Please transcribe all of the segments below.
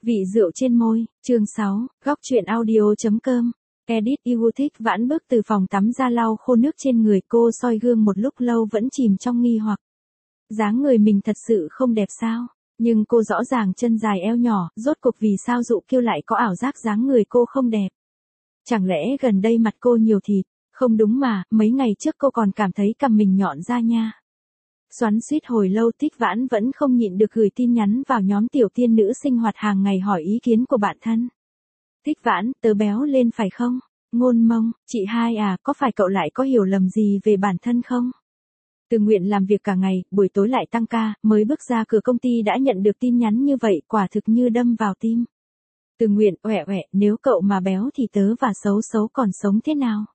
Vị rượu trên môi, chương 6, góc truyện audio.com. Edit yêu thích Vãn bước từ phòng tắm ra lau khô nước trên người, cô soi gương một lúc lâu vẫn chìm trong nghi hoặc. Dáng người mình thật sự không đẹp sao? Nhưng cô rõ ràng chân dài eo nhỏ, rốt cuộc vì sao Dụ Kiêu lại có ảo giác dáng người cô không đẹp? Chẳng lẽ gần đây mặt cô nhiều thịt? Không đúng mà, mấy ngày trước cô còn cảm thấy cằm mình nhọn ra nha. Xoắn xuýt hồi lâu, Thích Vãn vẫn không nhịn được gửi tin nhắn vào nhóm tiểu tiên nữ sinh hoạt hàng ngày hỏi ý kiến của bạn thân. Thích Vãn, tớ béo lên phải không? Ngôn Mông, chị hai à, có phải cậu lại có hiểu lầm gì về bản thân không? Từ Nguyện làm việc cả ngày, buổi tối lại tăng ca, mới bước ra cửa công ty đã nhận được tin nhắn như vậy, quả thực như đâm vào tim. Từ Nguyện, oẹ oẹ, nếu cậu mà béo thì tớ và xấu xấu còn sống thế nào?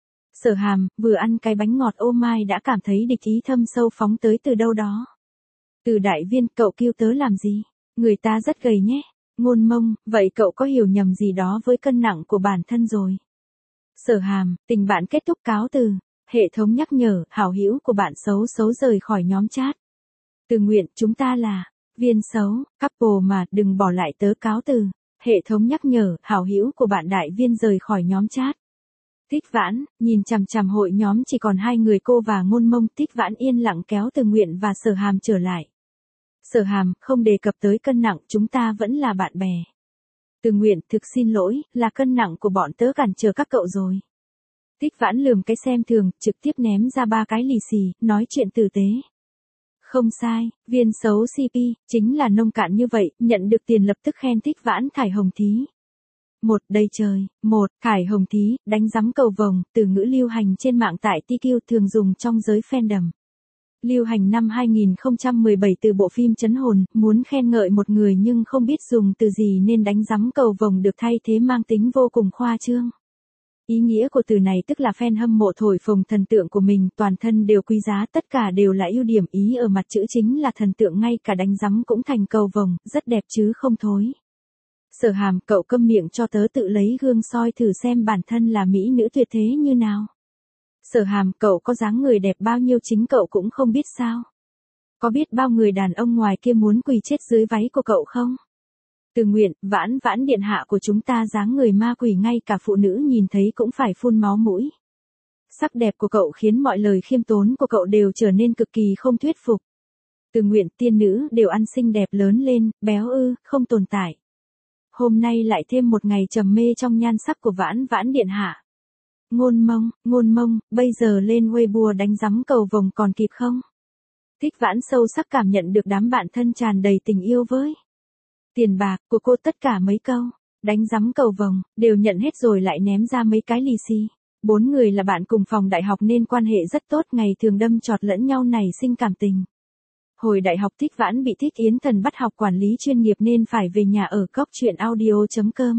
Sở Hàm, vừa ăn cái bánh ngọt ô mai đã cảm thấy địch ý thâm sâu phóng tới từ đâu đó. Từ Đại Viên, cậu kêu tớ làm gì? Người ta rất gầy nhé. Ngôn Mông, vậy cậu có hiểu nhầm gì đó với cân nặng của bản thân rồi. Sở Hàm, tình bạn kết thúc cáo từ. Hệ thống nhắc nhở, hảo hữu của bạn xấu xấu rời khỏi nhóm chat. Từ Nguyện, chúng ta là Viên xấu, couple mà, đừng bỏ lại tớ cáo từ. Hệ thống nhắc nhở, hảo hữu của bạn Đại Viên rời khỏi nhóm chat. Thích Vãn, nhìn chằm chằm hội nhóm chỉ còn hai người cô và Ngôn Mông, Thích Vãn yên lặng kéo Từ Nguyện và Sở Hàm trở lại. Sở Hàm, không đề cập tới cân nặng, chúng ta vẫn là bạn bè. Từ Nguyện, thực xin lỗi, là cân nặng của bọn tớ cản trở các cậu rồi. Thích Vãn lườm cái xem thường, trực tiếp ném ra 3 cái lì xì, nói chuyện tử tế. Không sai, Viên xấu CP, chính là nông cạn như vậy, nhận được tiền lập tức khen Thích Vãn thải hồng thí. Một, đây trời, một, thải hồng thí, đánh giấm cầu vồng, từ ngữ lưu hành trên mạng tại TQ thường dùng trong giới fandom. Lưu hành năm 2017 từ bộ phim Trấn Hồn, muốn khen ngợi một người nhưng không biết dùng từ gì nên đánh giấm cầu vồng được thay thế mang tính vô cùng khoa trương. Ý nghĩa của từ này tức là fan hâm mộ thổi phồng thần tượng của mình, toàn thân đều quý giá, tất cả đều là ưu điểm, ý ở mặt chữ chính là thần tượng, ngay cả đánh giấm cũng thành cầu vồng, rất đẹp chứ không thối. Sở Hàm, cậu câm miệng cho tớ tự lấy gương soi thử xem bản thân là mỹ nữ tuyệt thế như nào. Sở Hàm, cậu có dáng người đẹp bao nhiêu chính cậu cũng không biết sao? Có biết bao người đàn ông ngoài kia muốn quỳ chết dưới váy của cậu không? Từ Nguyện, Vãn Vãn điện hạ của chúng ta dáng người ma quỷ, ngay cả phụ nữ nhìn thấy cũng phải phun máu mũi. Sắc đẹp của cậu khiến mọi lời khiêm tốn của cậu đều trở nên cực kỳ không thuyết phục. Từ Nguyện, tiên nữ đều ăn xinh đẹp lớn lên, béo ư, không tồn tại. Hôm nay lại thêm một ngày trầm mê trong nhan sắc của Vãn Vãn điện hạ. Ngôn Mông, bây giờ lên Weibo đánh giấm cầu vồng còn kịp không? Thích Vãn sâu sắc cảm nhận được đám bạn thân tràn đầy tình yêu với tiền bạc của cô, tất cả mấy câu đánh giấm cầu vồng đều nhận hết rồi lại ném ra mấy cái lì xì. 4 người là bạn cùng phòng đại học nên quan hệ rất tốt, ngày thường đâm chọt lẫn nhau nảy sinh cảm tình. Hồi đại học Thích Vãn bị Thích Yến Thần bắt học quản lý chuyên nghiệp nên phải về nhà ở. Góc truyện audio.com.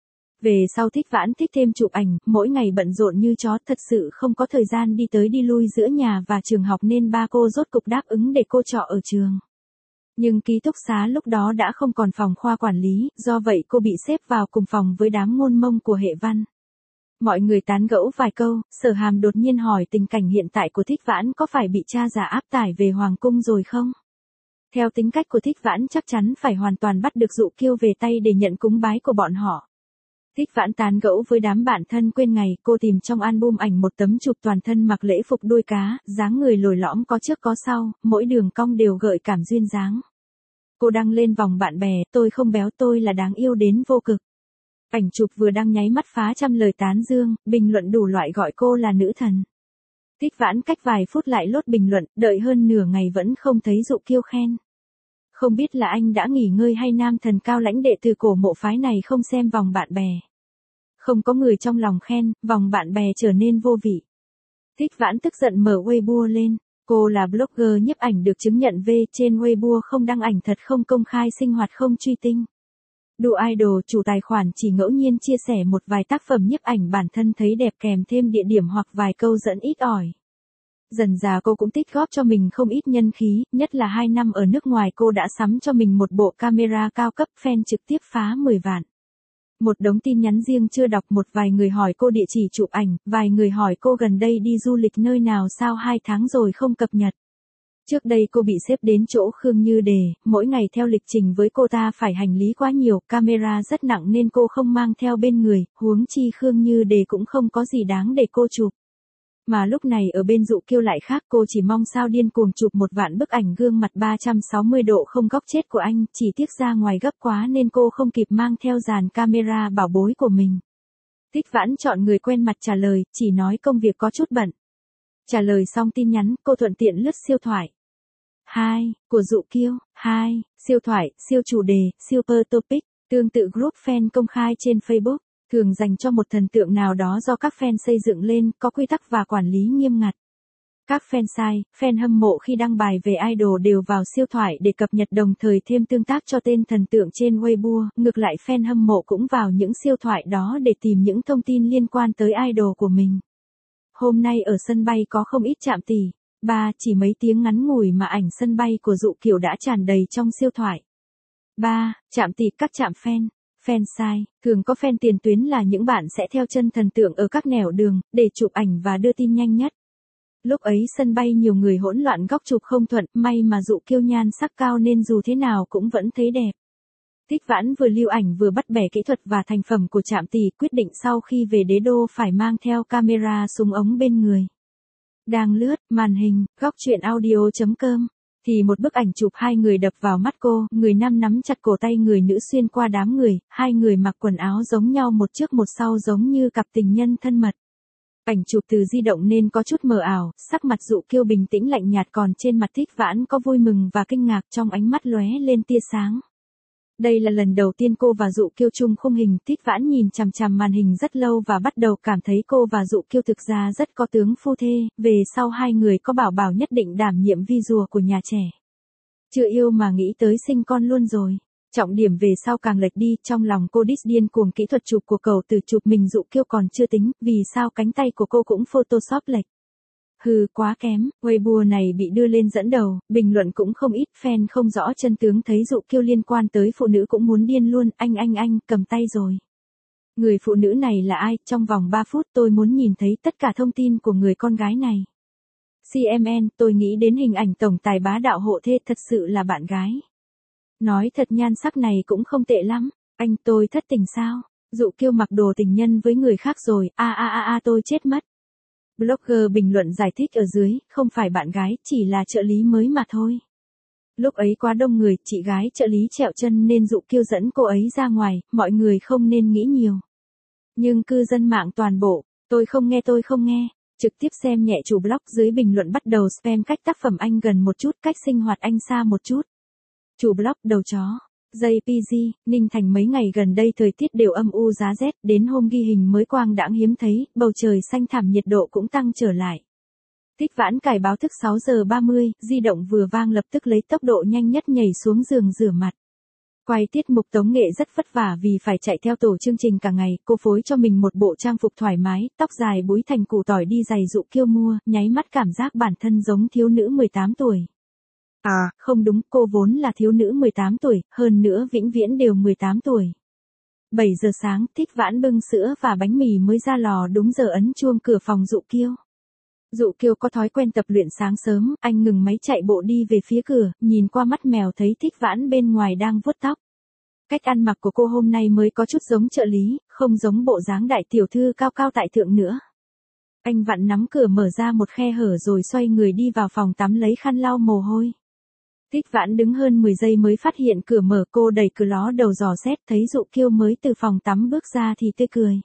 Về sau Thích Vãn thích thêm chụp ảnh, mỗi ngày bận rộn như chó, thật sự không có thời gian đi tới đi lui giữa nhà và trường học nên ba cô rốt cục đáp ứng để cô trọ ở trường. Nhưng ký túc xá lúc đó đã không còn phòng khoa quản lý, do vậy cô bị xếp vào cùng phòng với đám Ngôn Mông của hệ văn. Mọi người tán gẫu vài câu, Sở Hàm đột nhiên hỏi tình cảnh hiện tại của Thích Vãn có phải bị cha già áp tải về hoàng cung rồi không? Theo tính cách của Thích Vãn chắc chắn phải hoàn toàn bắt được Dụ Kiêu về tay để nhận cúng bái của bọn họ. Thích Vãn tán gẫu với đám bạn thân quên ngày, cô tìm trong album ảnh một tấm chụp toàn thân mặc lễ phục đuôi cá, dáng người lồi lõm có trước có sau, mỗi đường cong đều gợi cảm duyên dáng. Cô đăng lên vòng bạn bè, tôi không béo, tôi là đáng yêu đến vô cực. Ảnh chụp vừa đăng nháy mắt phá trăm lời tán dương, bình luận đủ loại gọi cô là nữ thần. Thích Vãn cách vài phút lại lốt bình luận, đợi hơn nửa ngày vẫn không thấy Dụ Kiêu khen. Không biết là anh đã nghỉ ngơi hay nam thần cao lãnh đệ tử cổ mộ phái này không xem vòng bạn bè. Không có người trong lòng khen, vòng bạn bè trở nên vô vị. Thích Vãn tức giận mở Weibo lên. Cô là blogger nhiếp ảnh được chứng nhận V, trên Weibo không đăng ảnh thật, không công khai sinh hoạt, không truy tinh. Đu idol, chủ tài khoản chỉ ngẫu nhiên chia sẻ một vài tác phẩm nhiếp ảnh bản thân thấy đẹp kèm thêm địa điểm hoặc vài câu dẫn ít ỏi. Dần dà cô cũng tích góp cho mình không ít nhân khí, nhất là 2 năm ở nước ngoài cô đã sắm cho mình một bộ camera cao cấp, fan trực tiếp phá 10 vạn. Một đống tin nhắn riêng chưa đọc, một vài người hỏi cô địa chỉ chụp ảnh, vài người hỏi cô gần đây đi du lịch nơi nào sao 2 tháng rồi không cập nhật. Trước đây cô bị xếp đến chỗ Khương Như Đề, mỗi ngày theo lịch trình với cô ta phải hành lý quá nhiều, camera rất nặng nên cô không mang theo bên người, huống chi Khương Như Đề cũng không có gì đáng để cô chụp. Mà lúc này ở bên Dụ Kiêu lại khác, cô chỉ mong sao điên cuồng chụp một vạn bức ảnh gương mặt 360 độ không góc chết của anh, chỉ tiếc ra ngoài gấp quá nên cô không kịp mang theo dàn camera bảo bối của mình. Tích Vãn chọn người quen mặt trả lời, chỉ nói công việc có chút bận. Trả lời xong tin nhắn, cô thuận tiện lướt siêu thoại. 2. Của Dụ Kiêu. 2. Siêu thoại, siêu chủ đề, super topic, tương tự group fan công khai trên Facebook, thường dành cho một thần tượng nào đó do các fan xây dựng lên, có quy tắc và quản lý nghiêm ngặt. Các fan sai, fan hâm mộ khi đăng bài về idol đều vào siêu thoại để cập nhật đồng thời thêm tương tác cho tên thần tượng trên Weibo, ngược lại fan hâm mộ cũng vào những siêu thoại đó để tìm những thông tin liên quan tới idol của mình. Hôm nay ở sân bay có không ít trạm tỷ. Chỉ mấy tiếng ngắn ngủi mà ảnh sân bay của Dụ Kiều đã tràn đầy trong siêu thoại. Trạm tỷ, các trạm fan. Fan sai, thường có fan tiền tuyến là những bạn sẽ theo chân thần tượng ở các nẻo đường, để chụp ảnh và đưa tin nhanh nhất. Lúc ấy sân bay nhiều người hỗn loạn góc chụp không thuận, may mà Dụ Kiêu nhan sắc cao nên dù thế nào cũng vẫn thấy đẹp. Tích Vãn vừa lưu ảnh vừa bắt bẻ kỹ thuật và thành phẩm của trạm tỷ, quyết định sau khi về đế đô phải mang theo camera súng ống bên người. Đang lướt, màn hình, góc truyện audio.com, thì một bức ảnh chụp hai người đập vào mắt cô, người nam nắm chặt cổ tay người nữ xuyên qua đám người, hai người mặc quần áo giống nhau một trước một sau giống như cặp tình nhân thân mật. Ảnh chụp từ di động nên có chút mờ ảo, sắc mặt Dụ Kiêu bình tĩnh lạnh nhạt còn trên mặt Tích Vãn có vui mừng và kinh ngạc trong ánh mắt lóe lên tia sáng. Đây là lần đầu tiên cô và Dụ Kiêu chung khung hình, Tích Vãn nhìn chằm chằm màn hình rất lâu và bắt đầu cảm thấy cô và Dụ Kiêu thực ra rất có tướng phu thê, về sau hai người có bảo bảo nhất định đảm nhiệm visual của nhà trẻ. Chưa yêu mà nghĩ tới sinh con luôn rồi. Trọng điểm về sau càng lệch đi, trong lòng cô điên cuồng kỹ thuật chụp của cầu từ chụp mình Dụ Kiêu còn chưa tính, vì sao cánh tay của cô cũng photoshop lệch. Hừ, quá kém. Weibo này bị đưa lên dẫn đầu, bình luận cũng không ít, fan không rõ chân tướng thấy Dụ Kiêu liên quan tới phụ nữ cũng muốn điên luôn, anh, cầm tay rồi. Người phụ nữ này là ai, trong vòng 3 phút tôi muốn nhìn thấy tất cả thông tin của người con gái này. CMN, tôi nghĩ đến hình ảnh tổng tài bá đạo hộ thê, thật sự là bạn gái. Nói thật nhan sắc này cũng không tệ lắm, anh tôi thất tình sao? Dụ Kiêu mặc đồ tình nhân với người khác rồi, tôi chết mất. Blogger bình luận giải thích ở dưới, không phải bạn gái, chỉ là trợ lý mới mà thôi. Lúc ấy quá đông người, chị gái trợ lý trẹo chân nên Dụ Kiêu dẫn cô ấy ra ngoài, mọi người không nên nghĩ nhiều. Nhưng cư dân mạng toàn bộ, tôi không nghe, trực tiếp xem nhẹ chủ blog dưới bình luận bắt đầu spam cách tác phẩm anh gần một chút, cách sinh hoạt anh xa một chút. Chủ blog đầu chó. JPG, Ninh Thành mấy ngày gần đây thời tiết đều âm u giá rét, đến hôm ghi hình mới quang đãng hiếm thấy, bầu trời xanh thẳm nhiệt độ cũng tăng trở lại. Tích Vãn cài báo thức 6 giờ 30, di động vừa vang lập tức lấy tốc độ nhanh nhất nhảy xuống giường rửa mặt. Quay tiết mục tống nghệ rất vất vả vì phải chạy theo tổ chương trình cả ngày, cô phối cho mình một bộ trang phục thoải mái, tóc dài búi thành củ tỏi đi giày Dụ Kiêu mua, nháy mắt cảm giác bản thân giống thiếu nữ 18 tuổi. Không đúng, cô vốn là thiếu nữ 18 tuổi, hơn nữa vĩnh viễn đều 18 tuổi. 7 giờ sáng, Tích Vãn bưng sữa và bánh mì mới ra lò, đúng giờ ấn chuông cửa phòng Dụ Kiêu. Dụ Kiêu có thói quen tập luyện sáng sớm, anh ngừng máy chạy bộ đi về phía cửa, nhìn qua mắt mèo thấy Tích Vãn bên ngoài đang vuốt tóc. Cách ăn mặc của cô hôm nay mới có chút giống trợ lý, không giống bộ dáng đại tiểu thư cao cao tại thượng nữa. Anh vặn nắm cửa mở ra một khe hở rồi xoay người đi vào phòng tắm lấy khăn lau mồ hôi. Tích Vãn đứng hơn 10 giây mới phát hiện cửa mở, cô đẩy cửa ló đầu dò xét thấy Dụ Kiêu mới từ phòng tắm bước ra thì tươi cười.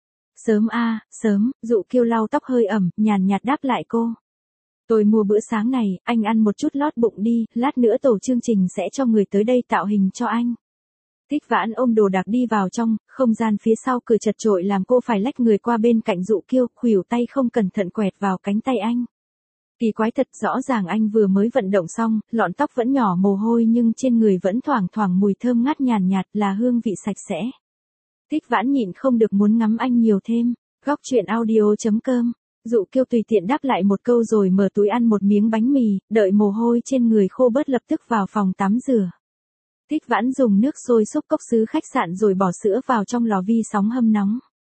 Sớm, Dụ Kiêu lau tóc hơi ẩm, nhàn nhạt đáp lại cô. Tôi mua bữa sáng này, anh ăn một chút lót bụng đi, lát nữa tổ chương trình sẽ cho người tới đây tạo hình cho anh. Tích Vãn ôm đồ đạc đi vào trong, không gian phía sau cửa chật chội làm cô phải lách người qua bên cạnh Dụ Kiêu, khuỷu tay không cẩn thận quẹt vào cánh tay anh. Kỳ quái thật, rõ ràng anh vừa mới vận động xong, lọn tóc vẫn nhỏ mồ hôi nhưng trên người vẫn thoảng thoảng mùi thơm ngát nhàn nhạt là hương vị sạch sẽ. Tích Vãn nhịn không được muốn ngắm anh nhiều thêm. Góc truyện audio.com. Dụ Kiêu tùy tiện đáp lại một câu rồi mở túi ăn một miếng bánh mì, đợi mồ hôi trên người khô bớt lập tức vào phòng tắm rửa. Tích Vãn dùng nước sôi xúc cốc sứ khách sạn rồi bỏ sữa vào trong lò vi sóng hâm nóng.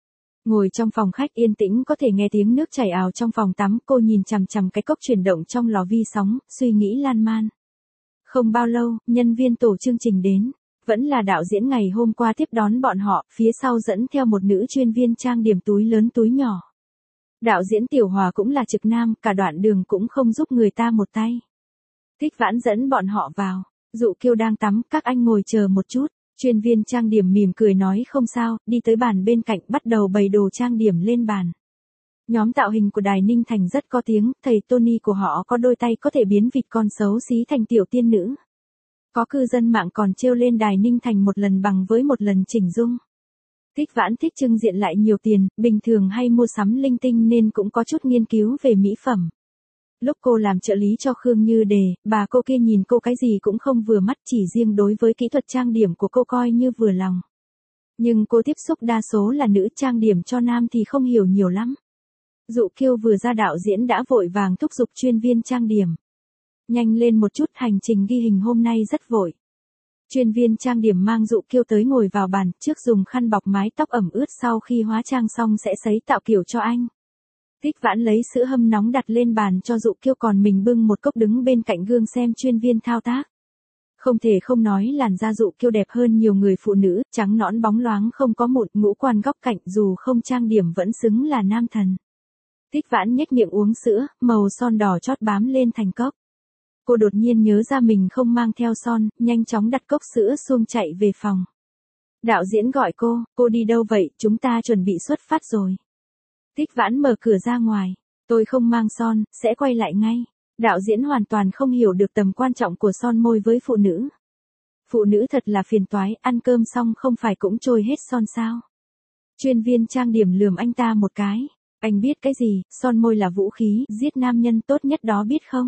Ngồi trong phòng khách yên tĩnh có thể nghe tiếng nước chảy ào trong phòng tắm, cô nhìn chằm chằm cái cốc chuyển động trong lò vi sóng, suy nghĩ lan man. Không bao lâu, nhân viên tổ chương trình đến. Vẫn là đạo diễn ngày hôm qua tiếp đón bọn họ, phía sau dẫn theo một nữ chuyên viên trang điểm túi lớn túi nhỏ. Đạo diễn Tiểu Hòa cũng là trực nam, cả đoạn đường cũng không giúp người ta một tay. Thích Vãn dẫn bọn họ vào. Dụ Kiêu đang tắm, các anh ngồi chờ một chút. Chuyên viên trang điểm mỉm cười nói không sao, đi tới bàn bên cạnh bắt đầu bày đồ trang điểm lên bàn. Nhóm tạo hình của Đài Ninh Thành rất có tiếng, thầy Tony của họ có đôi tay có thể biến vịt con xấu xí thành tiểu tiên nữ. Có cư dân mạng còn trêu lên Đài Ninh Thành một lần bằng với một lần chỉnh dung. Thích Vãn thích trưng diện lại nhiều tiền, bình thường hay mua sắm linh tinh nên cũng có chút nghiên cứu về mỹ phẩm. Lúc cô làm trợ lý cho Khương Như Đề, bà cô kia nhìn cô cái gì cũng không vừa mắt, chỉ riêng đối với kỹ thuật trang điểm của cô coi như vừa lòng. Nhưng cô tiếp xúc đa số là nữ, trang điểm cho nam thì không hiểu nhiều lắm. Dụ Kiêu vừa ra đạo diễn đã vội vàng thúc giục chuyên viên trang điểm. Nhanh lên một chút, hành trình ghi hình hôm nay rất vội. Chuyên viên trang điểm mang Dụ Kiêu tới ngồi vào bàn, trước dùng khăn bọc mái tóc ẩm ướt, sau khi hóa trang xong sẽ sấy tạo kiểu cho anh. Thích Vãn lấy sữa hâm nóng đặt lên bàn cho Dụ Kiêu, còn mình bưng một cốc đứng bên cạnh gương xem chuyên viên thao tác. Không thể không nói làn da Dụ Kiêu đẹp hơn nhiều người phụ nữ, trắng nõn bóng loáng không có mụn, ngũ quan góc cạnh, dù không trang điểm vẫn xứng là nam thần. Thích Vãn nhếch miệng uống sữa, màu son đỏ chót bám lên thành cốc. Cô đột nhiên nhớ ra mình không mang theo son, nhanh chóng đặt cốc sữa xuống chạy về phòng. Đạo diễn gọi cô đi đâu vậy, chúng ta chuẩn bị xuất phát rồi. Thích Vãn mở cửa ra ngoài, tôi không mang son, sẽ quay lại ngay. Đạo diễn hoàn toàn không hiểu được tầm quan trọng của son môi với phụ nữ. Phụ nữ thật là phiền toái, ăn cơm xong không phải cũng trôi hết son sao. Chuyên viên trang điểm lườm anh ta một cái. Anh biết cái gì, son môi là vũ khí, giết nam nhân tốt nhất đó biết không?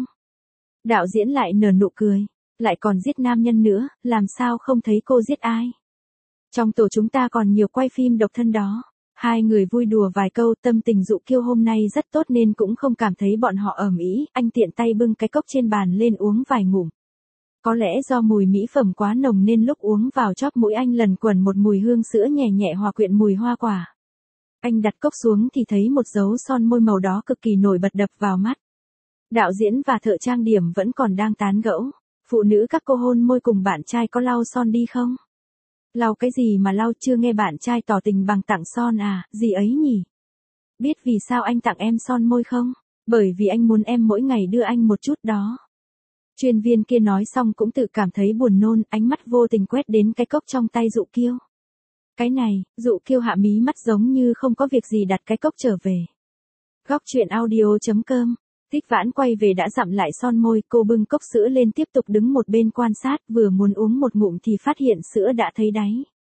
Đạo diễn lại nở nụ cười. Lại còn giết nam nhân nữa, làm sao không thấy cô giết ai? Trong tổ chúng ta còn nhiều quay phim độc thân đó. Hai người vui đùa vài câu, tâm tình Dụ Kiêu hôm nay rất tốt nên cũng không cảm thấy bọn họ ầm ĩ, anh tiện tay bưng cái cốc trên bàn lên uống vài ngụm. Có lẽ do mùi mỹ phẩm quá nồng nên lúc uống vào chóp mũi anh lần quẩn một mùi hương sữa nhẹ nhẹ hòa quyện mùi hoa quả. Anh đặt cốc xuống thì thấy một dấu son môi màu đó cực kỳ nổi bật đập vào mắt. Đạo diễn và thợ trang điểm vẫn còn đang tán gẫu. Phụ nữ các cô hôn môi cùng bạn trai có lau son đi không? Lau cái gì mà lau, chưa nghe bạn trai tỏ tình bằng tặng son à, gì ấy nhỉ? Biết vì sao anh tặng em son môi không? Bởi vì anh muốn em mỗi ngày đưa anh một chút đó. Chuyên viên kia nói xong cũng tự cảm thấy buồn nôn, ánh mắt vô tình quét đến cái cốc trong tay Dụ Kiêu. Cái này, Dụ Kiêu hạ mí mắt giống như không có việc gì đặt cái cốc trở về. Góc truyện audio.com. Thích Vãn quay về đã dặm lại son môi, cô bưng cốc sữa lên tiếp tục đứng một bên quan sát, vừa muốn uống một ngụm thì phát hiện sữa đã thấy đáy.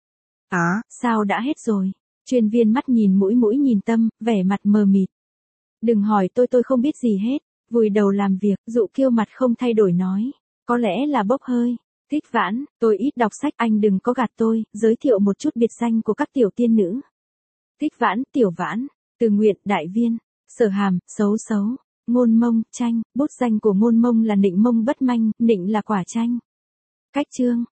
Sao đã hết rồi? Chuyên viên mắt nhìn mũi nhìn tâm, vẻ mặt mờ mịt. Đừng hỏi tôi không biết gì hết, vùi đầu làm việc. Dụ Kiêu mặt không thay đổi nói. Có lẽ là bốc hơi. Thích Vãn, tôi ít đọc sách, anh đừng có gạt tôi, giới thiệu một chút biệt danh của các tiểu tiên nữ. Thích Vãn, Tiểu Vãn, Từ Nguyện, Đại Viên, Sở Hàm, Xấu Xấu, Ngôn Mông, Chanh. Bút danh của Ngôn Mông là Nịnh Mông Bất Manh, Nịnh là quả chanh. Cách chương.